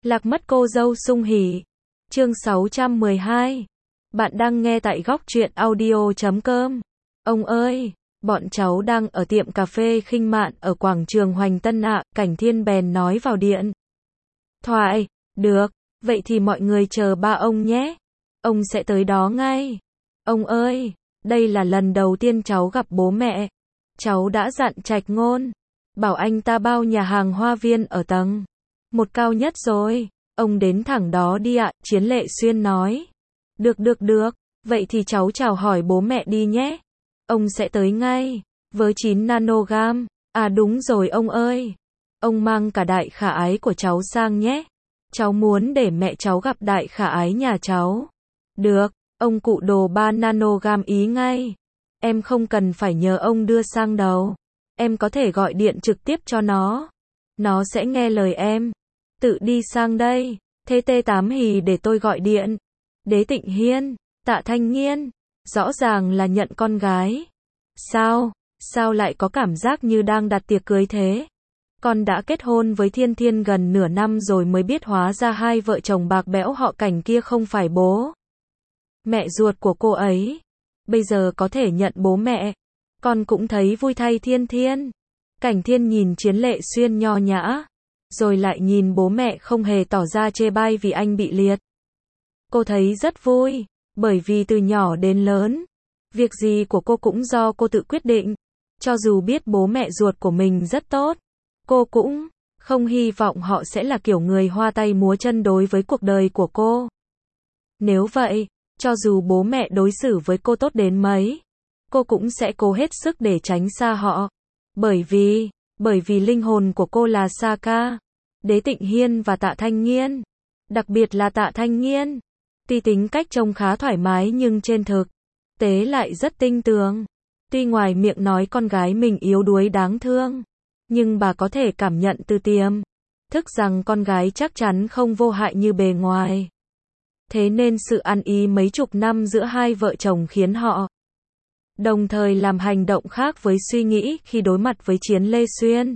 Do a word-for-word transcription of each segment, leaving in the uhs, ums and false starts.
Lạc mất cô dâu sung hỉ. Chương sáu trăm mười hai. Bạn đang nghe tại góc truyện audio chấm com. Ông ơi, bọn cháu đang ở tiệm cà phê Khinh Mạn ở quảng trường Hoành Tân ạ, Cảnh Thiên bèn nói vào điện thoại. Được, vậy thì mọi người chờ ba ông nhé. Ông sẽ tới đó ngay. Ông ơi, đây là lần đầu tiên cháu gặp bố mẹ. Cháu đã dặn Trạch Ngôn, bảo anh ta bao nhà hàng Hoa Viên ở tầng một cao nhất rồi. Ông đến thẳng đó đi ạ, Chiến Lệ Xuyên nói. Được được được, vậy thì cháu chào hỏi bố mẹ đi nhé. Ông sẽ tới ngay, với chín nanogam. À đúng rồi ông ơi. Ông mang cả đại khả ái của cháu sang nhé. Cháu muốn để mẹ cháu gặp đại khả ái nhà cháu. Được, ông cụ đồ ba nanogam ý ngay. Em không cần phải nhờ ông đưa sang đâu. Em có thể gọi điện trực tiếp cho nó. Nó sẽ nghe lời em. Tự đi sang đây. Thế tê tám hì để tôi gọi điện. Đế Tịnh Hiên, Tạ Thanh Nghiên. Rõ ràng là nhận con gái. Sao? Sao lại có cảm giác như đang đặt tiệc cưới thế? Con đã kết hôn với Thiên Thiên gần nửa năm rồi mới biết hóa ra hai vợ chồng bạc bẽo họ Cảnh kia không phải bố mẹ ruột của cô ấy. Bây giờ có thể nhận bố mẹ. Con cũng thấy vui thay Thiên Thiên. Cảnh Thiên nhìn Chiến Lệ Xuyên nho nhã, rồi lại nhìn bố mẹ không hề tỏ ra chê bai vì anh bị liệt. Cô thấy rất vui, bởi vì từ nhỏ đến lớn, việc gì của cô cũng do cô tự quyết định. Cho dù biết bố mẹ ruột của mình rất tốt, cô cũng không hy vọng họ sẽ là kiểu người hoa tay múa chân đối với cuộc đời của cô. Nếu vậy, cho dù bố mẹ đối xử với cô tốt đến mấy, cô cũng sẽ cố hết sức để tránh xa họ. Bởi vì, bởi vì linh hồn của cô là Saka, Đế Tịnh Hiên và Tạ Thanh Nghiên. Đặc biệt là Tạ Thanh Nghiên. Tuy tính cách trông khá thoải mái nhưng trên thực tế lại rất tinh tường. Tuy ngoài miệng nói con gái mình yếu đuối đáng thương, nhưng bà có thể cảm nhận từ tiềm thức rằng con gái chắc chắn không vô hại như bề ngoài. Thế nên sự ăn ý mấy chục năm giữa hai vợ chồng khiến họ đồng thời làm hành động khác với suy nghĩ khi đối mặt với Chiến Lê Xuyên.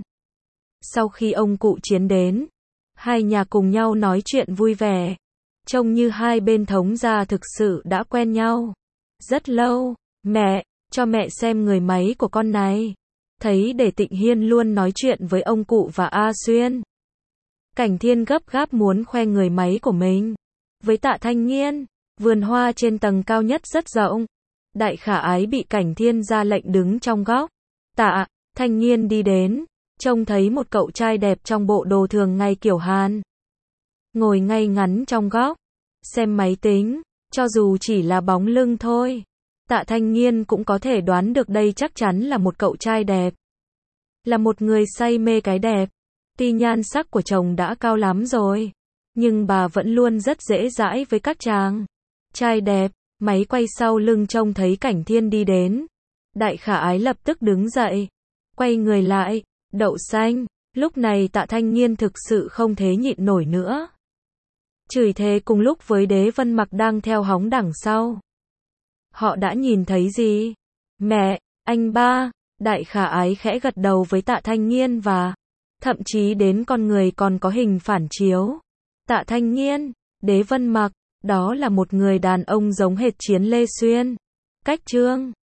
Sau khi ông cụ Chiến đến, hai nhà cùng nhau nói chuyện vui vẻ. Trông như hai bên thống gia thực sự đã quen nhau rất lâu. Mẹ, cho mẹ xem người máy của con này. Thấy Đế Tịnh Hiên luôn nói chuyện với ông cụ và A Xuyên, Cảnh Thiên gấp gáp muốn khoe người máy của mình với Tạ Thanh Nghiên. Vườn hoa trên tầng cao nhất rất rộng. Đại khả ái bị Cảnh Thiên ra lệnh đứng trong góc. Tạ Thanh Nghiên đi đến, trông thấy một cậu trai đẹp trong bộ đồ thường ngày kiểu Hàn, ngồi ngay ngắn trong góc, xem máy tính. Cho dù chỉ là bóng lưng thôi, Tạ Thanh Nghiên cũng có thể đoán được đây chắc chắn là một cậu trai đẹp, là một người say mê cái đẹp. Tuy nhan sắc của chồng đã cao lắm rồi, nhưng bà vẫn luôn rất dễ dãi với các chàng trai đẹp. Máy quay sau lưng trông thấy Cảnh Thiên đi đến, đại khả ái lập tức đứng dậy, quay người lại. Đậu xanh. Lúc này Tạ Thanh Nghiên thực sự không thể nhịn nổi nữa, chửi thề cùng lúc với Đế Vân Mặc đang theo hóng đằng sau. Họ đã nhìn thấy gì? Mẹ, anh ba. Đại khả ái khẽ gật đầu với Tạ Thanh Nghiên và thậm chí đến con người còn có hình phản chiếu. Tạ Thanh Nghiên, Đế Vân Mặc, đó là một người đàn ông giống hệt Chiến Lê Xuyên. Cách trương